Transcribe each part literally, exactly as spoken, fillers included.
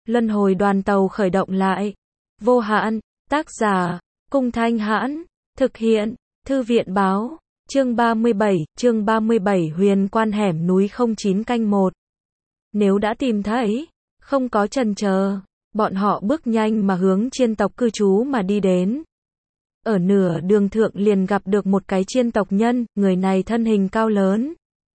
Luân hồi đoàn tàu khởi động lại. Vô hạn, tác giả, Cung Thanh Hãn, thực hiện, Thư viện báo, chương ba mươi bảy, chương ba mươi bảy huyền quan hẻm núi không chín canh một. Nếu đã tìm thấy, không có chần chờ, bọn họ bước nhanh mà hướng chiên tộc cư trú mà đi đến. Ở nửa đường thượng liền gặp được một cái chiên tộc nhân, người này thân hình cao lớn.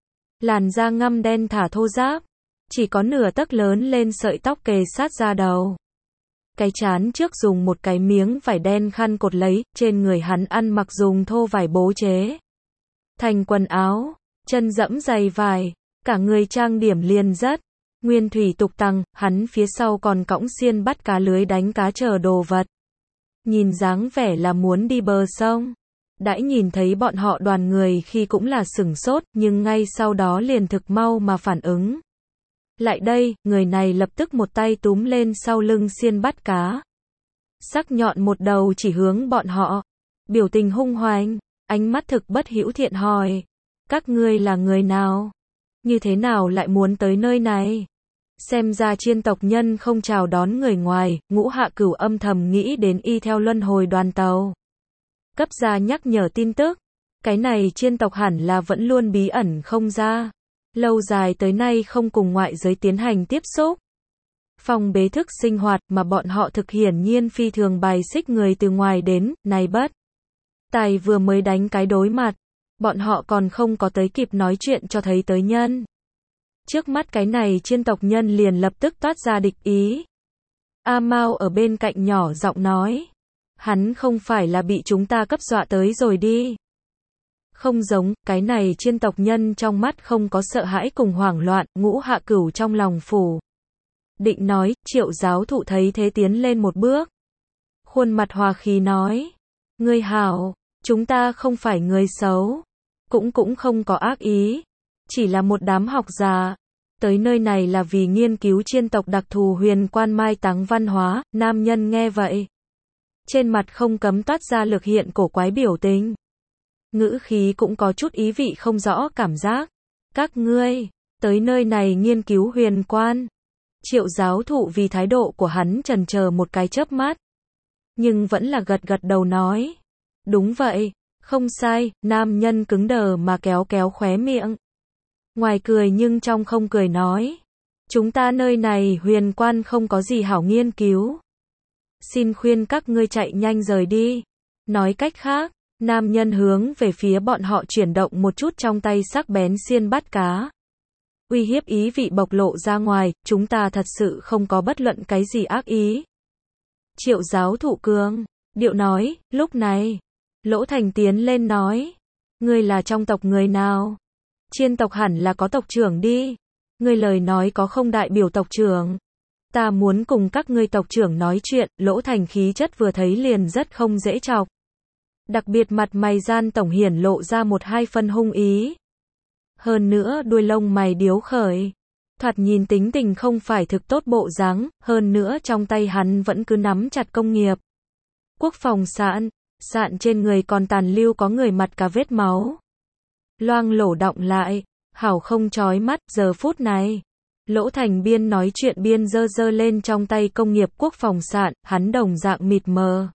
Làn da ngăm đen thả thô ráp, chỉ có nửa tấc lớn lên sợi tóc kề sát da đầu. Cái trán trước dùng một cái miếng vải đen khăn cột lấy, trên người hắn ăn mặc dùng thô vải bố chế thành quần áo, chân dẫm giày vải, cả người trang điểm liền rất nguyên thủy tục tằng, hắn phía sau còn cõng xiên bắt cá lưới đánh cá chờ đồ vật. Nhìn dáng vẻ là muốn đi bờ sông. Đãi nhìn thấy bọn họ đoàn người khi cũng là sửng sốt, nhưng ngay sau đó liền thực mau mà phản ứng. Lại đây, người này lập tức một tay túm lên sau lưng xiên bắt cá. Sắc nhọn một đầu chỉ hướng bọn họ. Biểu tình hung hoành, ánh mắt thực bất hữu thiện hỏi. Các ngươi là người nào? Như thế nào lại muốn tới nơi này? Xem ra chiên tộc nhân không chào đón người ngoài, Ngũ Hạ Cửu âm thầm nghĩ đến y theo luân hồi đoàn tàu. Cấp ra nhắc nhở tin tức. Cái này chiên tộc hẳn là vẫn luôn bí ẩn không ra. Lâu dài tới nay không cùng ngoại giới tiến hành tiếp xúc. Phòng bế thức sinh hoạt mà bọn họ thực hiển nhiên phi thường bài xích người từ ngoài đến, này bất. Tài vừa mới đánh cái đối mặt. Bọn họ còn không có tới kịp nói chuyện cho thấy tới nhân. Trước mắt cái này chiên tộc nhân liền lập tức toát ra địch ý. A Mao ở bên cạnh nhỏ giọng nói. Hắn không phải là bị chúng ta cấp dọa tới rồi đi. Không giống, cái này chiên tộc nhân trong mắt không có sợ hãi cùng hoảng loạn, Ngũ Hạ Cửu trong lòng phủ. Định nói, Triệu giáo thụ thấy thế tiến lên một bước. Khuôn mặt hòa khí nói. Ngươi hảo, chúng ta không phải người xấu. Cũng cũng không có ác ý. Chỉ là một đám học giả. Tới nơi này là vì nghiên cứu chiên tộc đặc thù huyền quan mai táng văn hóa, nam nhân nghe vậy. Trên mặt không cấm toát ra lực hiện cổ quái biểu tình. Ngữ khí cũng có chút ý vị không rõ cảm giác. Các ngươi, tới nơi này nghiên cứu huyền quan. Triệu giáo thụ vì thái độ của hắn chần chờ một cái chớp mắt. Nhưng vẫn là gật gật đầu nói. Đúng vậy, không sai, nam nhân cứng đờ mà kéo kéo khóe miệng. Ngoài cười nhưng trong không cười nói. Chúng ta nơi này huyền quan không có gì hảo nghiên cứu. Xin khuyên các ngươi chạy nhanh rời đi. Nói cách khác, nam nhân hướng về phía bọn họ chuyển động một chút trong tay sắc bén xiên bắt cá. Uy hiếp ý vị bộc lộ ra ngoài, chúng ta thật sự không có bất luận cái gì ác ý. Triệu giáo thụ cường, điệu nói, lúc này, Lỗ Thành tiến lên nói. Ngươi là trong tộc người nào? Chiên tộc hẳn là có tộc trưởng đi. Ngươi lời nói có không đại biểu tộc trưởng. Ta muốn cùng các ngươi tộc trưởng nói chuyện, Lỗ Thành khí chất vừa thấy liền rất không dễ chọc. Đặc biệt mặt mày gian tổng hiển lộ ra một hai phân hung ý. Hơn nữa đuôi lông mày điếu khởi. Thoạt nhìn tính tình không phải thực tốt bộ dáng, hơn nữa trong tay hắn vẫn cứ nắm chặt công nghiệp. Quốc phòng sạn, sạn trên người còn tàn lưu có người mặt cả vết máu. Loang lổ đọng lại, hảo không chói mắt, giờ phút này. Lỗ Thành biên nói chuyện biên dơ dơ lên trong tay công nghiệp quốc phòng sạn, hắn đồng dạng mịt mờ.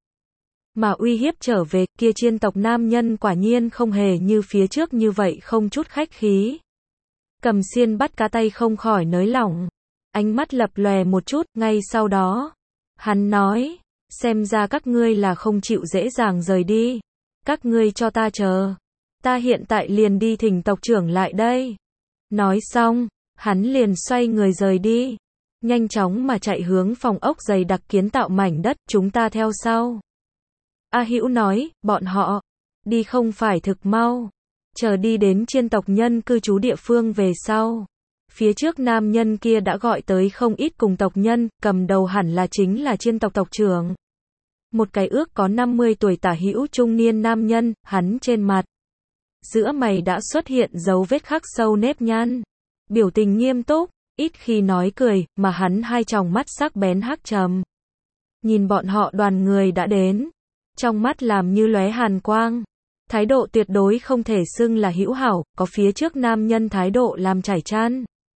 Mà uy hiếp trở về, kia chiên tộc nam nhân quả nhiên không hề như phía trước như vậy không chút khách khí. Cầm xiên bắt cá tay không khỏi nới lỏng. Ánh mắt lập lòe một chút, ngay sau đó. Hắn nói, xem ra các ngươi là không chịu dễ dàng rời đi. Các ngươi cho ta chờ. Ta hiện tại liền đi thỉnh tộc trưởng lại đây. Nói xong, hắn liền xoay người rời đi. Nhanh chóng mà chạy hướng phòng ốc dày đặc kiến tạo mảnh đất, chúng ta theo sau. A Hữu nói, bọn họ, đi không phải thực mau. Chờ đi đến chiên tộc nhân cư trú địa phương về sau. Phía trước nam nhân kia đã gọi tới không ít cùng tộc nhân, cầm đầu hẳn là chính là chiên tộc tộc trưởng. Một cái ước có năm mươi tuổi tả hữu trung niên nam nhân, hắn trên mặt. Giữa mày đã xuất hiện dấu vết khắc sâu nếp nhăn. Biểu tình nghiêm túc, ít khi nói cười, mà hắn hai tròng mắt sắc bén hắc trầm. Nhìn bọn họ đoàn người đã đến. Trong mắt làm như lóe hàn quang. Thái độ tuyệt đối không thể xưng là hữu hảo, có phía trước nam nhân thái độ làm chảy chan.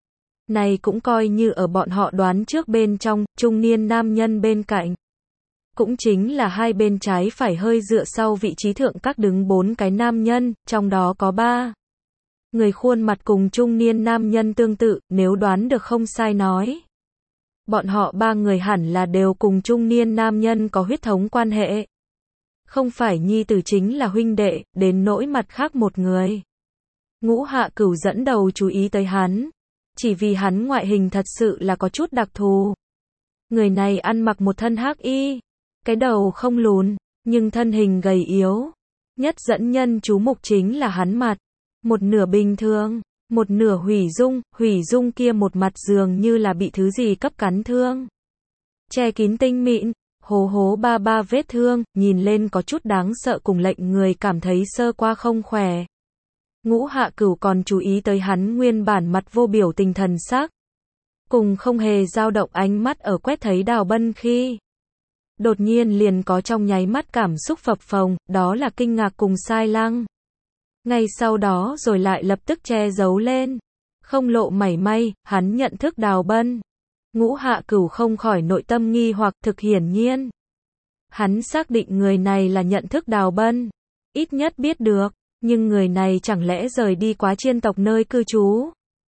Này cũng coi như ở bọn họ đoán trước bên trong, trung niên nam nhân bên cạnh. Cũng chính là hai bên trái phải hơi dựa sau vị trí thượng các đứng bốn cái nam nhân, trong đó có ba người khuôn mặt cùng trung niên nam nhân tương tự, nếu đoán được không sai nói. Bọn họ ba người hẳn là đều cùng trung niên nam nhân có huyết thống quan hệ. Không phải nhi tử chính là huynh đệ, đến nỗi mặt khác một người. Ngũ Hạ Cửu dẫn đầu chú ý tới hắn. Chỉ vì hắn ngoại hình thật sự là có chút đặc thù. Người này ăn mặc một thân hắc y. Cái đầu không lùn, nhưng thân hình gầy yếu. Nhất dẫn nhân chú mục chính là hắn mặt. Một nửa bình thường, một nửa hủy dung, hủy dung kia một mặt dường như là bị thứ gì cấp cắn thương. Che kín tinh mịn, hố hố ba ba vết thương, nhìn lên có chút đáng sợ cùng lệnh người cảm thấy sơ qua không khỏe. Ngũ Hạ Cửu còn chú ý tới hắn nguyên bản mặt vô biểu tình thần sắc. Cùng không hề dao động ánh mắt ở quét thấy Đào Bân khi. Đột nhiên liền có trong nháy mắt cảm xúc phập phồng, đó là kinh ngạc cùng sai lăng. Ngay sau đó rồi lại lập tức che giấu lên. Không lộ mảy may, hắn nhận thức Đào Bân. Ngũ Hạ Cửu không khỏi nội tâm nghi hoặc thực hiển nhiên. Hắn xác định người này là nhận thức Đào Bân. Ít nhất biết được, nhưng người này chẳng lẽ rời đi quá chiên tộc nơi cư trú?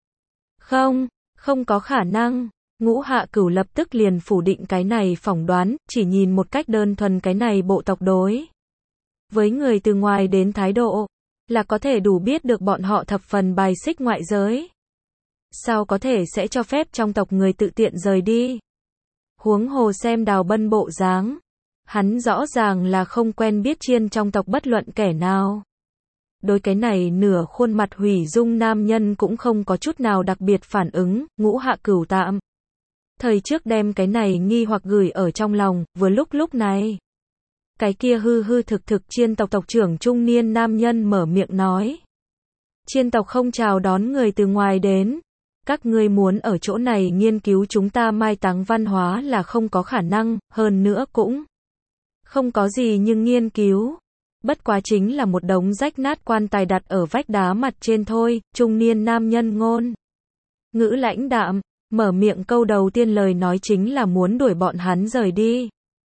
Không, không có khả năng. Ngũ Hạ Cửu lập tức liền phủ định cái này phỏng đoán, chỉ nhìn một cách đơn thuần cái này bộ tộc đối. Với người từ ngoài đến thái độ, là có thể đủ biết được bọn họ thập phần bài xích ngoại giới. Sao có thể sẽ cho phép trong tộc người tự tiện rời đi? Huống hồ xem Đào Bân bộ dáng, hắn rõ ràng là không quen biết chiên trong tộc bất luận kẻ nào. Đối cái này nửa khuôn mặt hủy dung nam nhân cũng không có chút nào đặc biệt phản ứng, Ngũ Hạ Cửu tạm thời trước đem cái này nghi hoặc gửi ở trong lòng, vừa lúc lúc này. Cái kia hư hư thực thực chiên tộc tộc trưởng trung niên nam nhân mở miệng nói. Chiên tộc không chào đón người từ ngoài đến. Các ngươi muốn ở chỗ này nghiên cứu chúng ta mai táng văn hóa là không có khả năng, hơn nữa cũng không có gì nhưng nghiên cứu. Bất quá chính là một đống rách nát quan tài đặt ở vách đá mặt trên thôi, trung niên nam nhân ngôn. Ngữ lãnh đạm, mở miệng câu đầu tiên lời nói chính là muốn đuổi bọn hắn rời đi.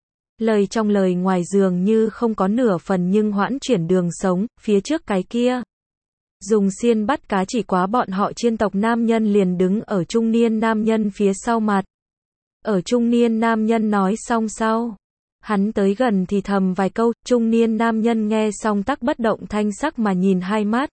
Lời trong lời ngoài dường như không có nửa phần nhưng hoãn chuyển đường sống, phía trước cái kia. Dùng xiên bắt cá chỉ quá bọn họ chiên tộc nam nhân liền đứng ở trung niên nam nhân phía sau mặt. Ở trung niên nam nhân nói xong sau. Hắn tới gần thì thầm vài câu, trung niên nam nhân nghe xong tắc bất động thanh sắc mà nhìn hai mắt.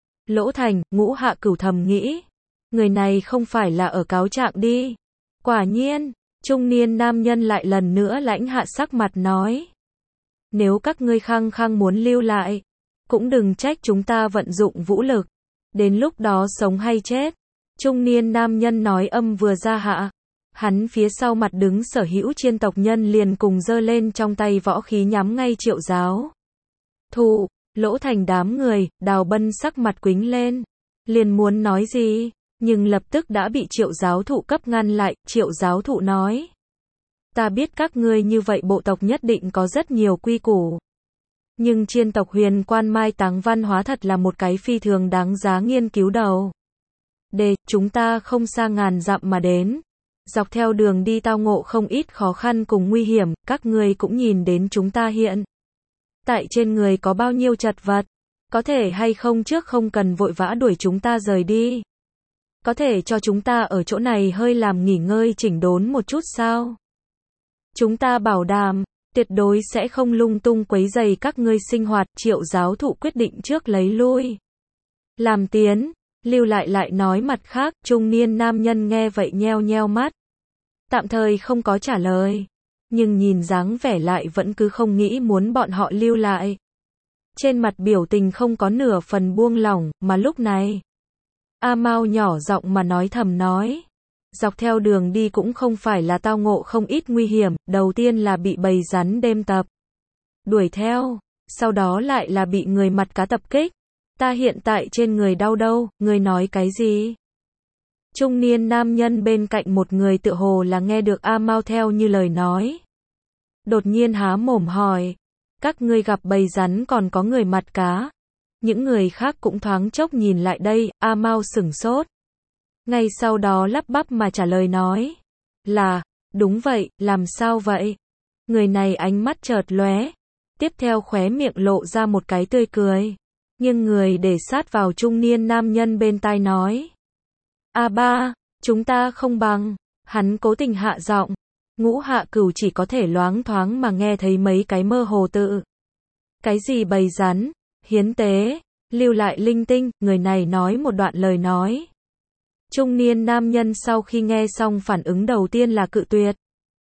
Lỗ Thành, Ngũ Hạ Cửu thầm nghĩ. Người này không phải là ở cáo trạng đi. Quả nhiên, trung niên nam nhân lại lần nữa lãnh hạ sắc mặt nói. Nếu các ngươi khăng khăng muốn lưu lại, cũng đừng trách chúng ta vận dụng vũ lực. Đến lúc đó sống hay chết. Trung niên nam nhân nói âm vừa ra hạ. Hắn phía sau mặt đứng sở hữu chiên tộc nhân liền cùng giơ lên trong tay võ khí nhắm ngay Triệu giáo thụ. Lỗ Thành đám người, Đào Bân sắc mặt quính lên. Liền muốn nói gì, nhưng lập tức đã bị Triệu giáo thụ cấp ngăn lại. Triệu giáo thụ nói. Ta biết các ngươi như vậy bộ tộc nhất định có rất nhiều quy củ. Nhưng chiên tộc huyền quan mai táng văn hóa thật là một cái phi thường đáng giá nghiên cứu đầu. Để, chúng ta không xa ngàn dặm mà đến. Dọc theo đường đi tao ngộ không ít khó khăn cùng nguy hiểm, các ngươi cũng nhìn đến chúng ta hiện. Tại trên người có bao nhiêu chật vật. Có thể hay không trước không cần vội vã đuổi chúng ta rời đi. Có thể cho chúng ta ở chỗ này hơi làm nghỉ ngơi chỉnh đốn một chút sao? Chúng ta bảo đảm, tuyệt đối sẽ không lung tung quấy rầy các ngươi sinh hoạt. Triệu giáo thụ quyết định trước lấy lui. Làm tiến, lưu lại lại nói mặt khác, trung niên nam nhân nghe vậy nheo nheo mắt. Tạm thời không có trả lời. Nhưng nhìn dáng vẻ lại vẫn cứ không nghĩ muốn bọn họ lưu lại. Trên mặt biểu tình không có nửa phần buông lỏng, mà lúc này. A Mao nhỏ giọng mà nói thầm nói. Dọc theo đường đi cũng không phải là tao ngộ không ít nguy hiểm, đầu tiên là bị bầy rắn đêm tập. Đuổi theo, sau đó lại là bị người mặt cá tập kích. Ta hiện tại trên người đau đâu, ngươi nói cái gì? Trung niên nam nhân bên cạnh một người tựa hồ là nghe được A Mao theo như lời nói. Đột nhiên há mồm hỏi. Các ngươi gặp bầy rắn còn có người mặt cá. Những người khác cũng thoáng chốc nhìn lại đây, A Mao sửng sốt. Ngay sau đó lắp bắp mà trả lời nói. Là, đúng vậy, làm sao vậy? Người này ánh mắt chợt lóe, tiếp theo khóe miệng lộ ra một cái tươi cười. Nhưng người để sát vào trung niên nam nhân bên tai nói. A ba, chúng ta không bằng. Hắn cố tình hạ giọng. Ngũ Hạ Cửu chỉ có thể loáng thoáng mà nghe thấy mấy cái mơ hồ tự. Cái gì bầy rắn, hiến tế, lưu lại linh tinh, người này nói một đoạn lời nói. Trung niên nam nhân sau khi nghe xong phản ứng đầu tiên là cự tuyệt.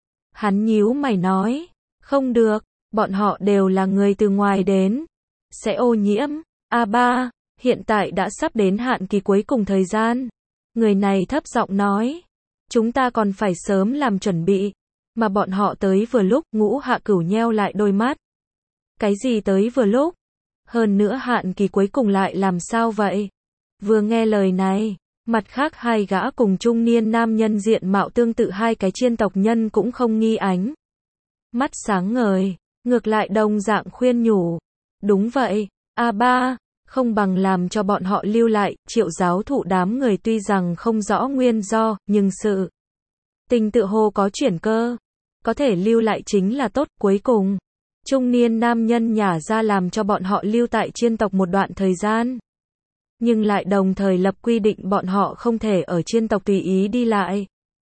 Hắn nhíu mày nói, không được, bọn họ đều là người từ ngoài đến, sẽ ô nhiễm. A ba, hiện tại đã sắp đến hạn kỳ cuối cùng thời gian. Người này thấp giọng nói, chúng ta còn phải sớm làm chuẩn bị, mà bọn họ tới vừa lúc. Ngũ Hạ Cửu nheo lại đôi mắt. Cái gì tới vừa lúc? Hơn nữa hạn kỳ cuối cùng lại làm sao vậy? Vừa nghe lời này, mặt khác hai gã cùng trung niên nam nhân diện mạo tương tự hai cái chiên tộc nhân cũng không nghi ánh. Mắt sáng ngời, ngược lại đồng dạng khuyên nhủ. Đúng vậy, A ba, không bằng làm cho bọn họ lưu lại. Triệu giáo thụ đám người tuy rằng không rõ nguyên do, nhưng sự tình tự hồ có chuyển cơ. Có thể lưu lại chính là tốt. Cuối cùng, trung niên nam nhân nhả ra làm cho bọn họ lưu tại chiên tộc một đoạn thời gian. Nhưng lại đồng thời lập quy định bọn họ không thể ở chiên tộc tùy ý đi lại.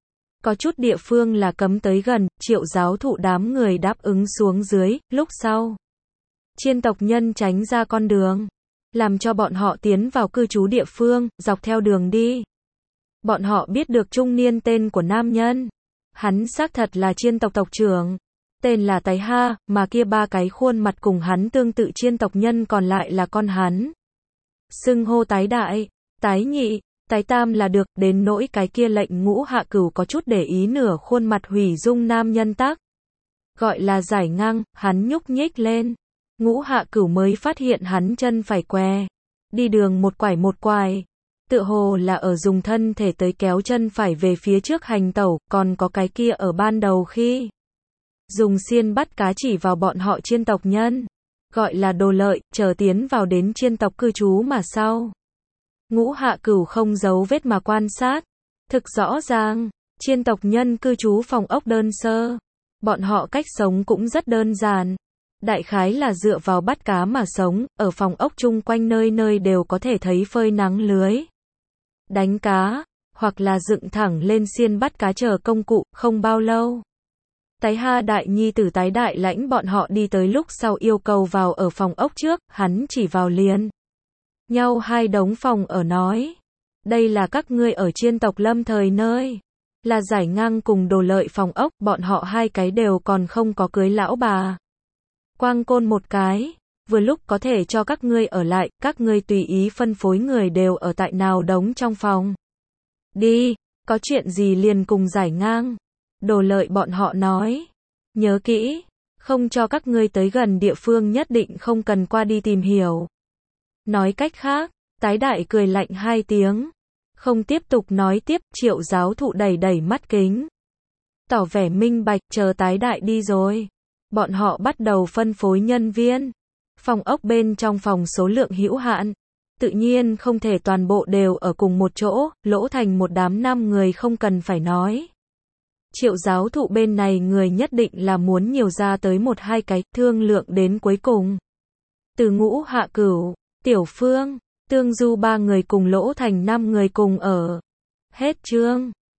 Có chút địa phương là cấm tới gần. Triệu giáo thụ đám người đáp ứng xuống dưới. Lúc sau, chiên tộc nhân tránh ra con đường, làm cho bọn họ tiến vào cư trú địa phương, dọc theo đường đi. Bọn họ biết được trung niên tên của nam nhân. Hắn xác thật là chiên tộc tộc trưởng. Tên là Tái Ha, mà kia ba cái khuôn mặt cùng hắn tương tự chiên tộc nhân còn lại là con hắn. Xưng hô Tái Đại, Tái Nhị, Tái Tam là được. Đến nỗi cái kia lệnh Ngũ Hạ Cửu có chút để ý nửa khuôn mặt hủy dung nam nhân tắc. Gọi là Giải Ngang, hắn nhúc nhích lên. Ngũ Hạ Cửu mới phát hiện hắn chân phải què. Đi đường một quải một quải. Tựa hồ là ở dùng thân thể tới kéo chân phải về phía trước hành tẩu. Còn có cái kia ở ban đầu khi dùng xiên bắt cá chỉ vào bọn họ chiên tộc nhân. Gọi là Đồ Lợi, chờ tiến vào đến chiên tộc cư trú mà sau. Ngũ Hạ Cửu không giấu vết mà quan sát. Thực rõ ràng, chiên tộc nhân cư trú phòng ốc đơn sơ. Bọn họ cách sống cũng rất đơn giản. Đại khái là dựa vào bắt cá mà sống, ở phòng ốc chung quanh nơi nơi đều có thể thấy phơi nắng lưới, đánh cá, hoặc là dựng thẳng lên xiên bắt cá chờ công cụ. Không bao lâu, Tái Ha đại nhi tử Tái Đại lãnh bọn họ đi tới lúc sau yêu cầu vào ở phòng ốc trước. Hắn chỉ vào liền nhau hai đống phòng ở nói, đây là các ngươi ở chiên tộc lâm thời nơi. Là Giải Ngang cùng Đồ Lợi phòng ốc. Bọn họ hai cái đều còn không có cưới lão bà. Quang côn một cái, vừa lúc có thể cho các ngươi ở lại. Các ngươi tùy ý phân phối người đều ở tại nào đống trong phòng. Đi, có chuyện gì liền cùng Giải Ngang, Đồ Lợi bọn họ nói. Nhớ kỹ, không cho các ngươi tới gần địa phương nhất định không cần qua đi tìm hiểu. Nói cách khác, Tái Đại cười lạnh hai tiếng, không tiếp tục nói tiếp. Triệu giáo thụ đẩy đẩy mắt kính, tỏ vẻ minh bạch. Chờ Tái Đại đi rồi, bọn họ bắt đầu phân phối nhân viên. Phòng ốc bên trong phòng số lượng hữu hạn, tự nhiên không thể toàn bộ đều ở cùng một chỗ, lỗ thành một đám năm người không cần phải nói. Triệu giáo thụ bên này người nhất định là muốn nhiều ra tới một hai cái, thương lượng đến cuối cùng. Từ Ngũ Hạ Cửu, Tiểu Phương, Tương Du ba người cùng lỗ thành năm người cùng ở. Hết chương.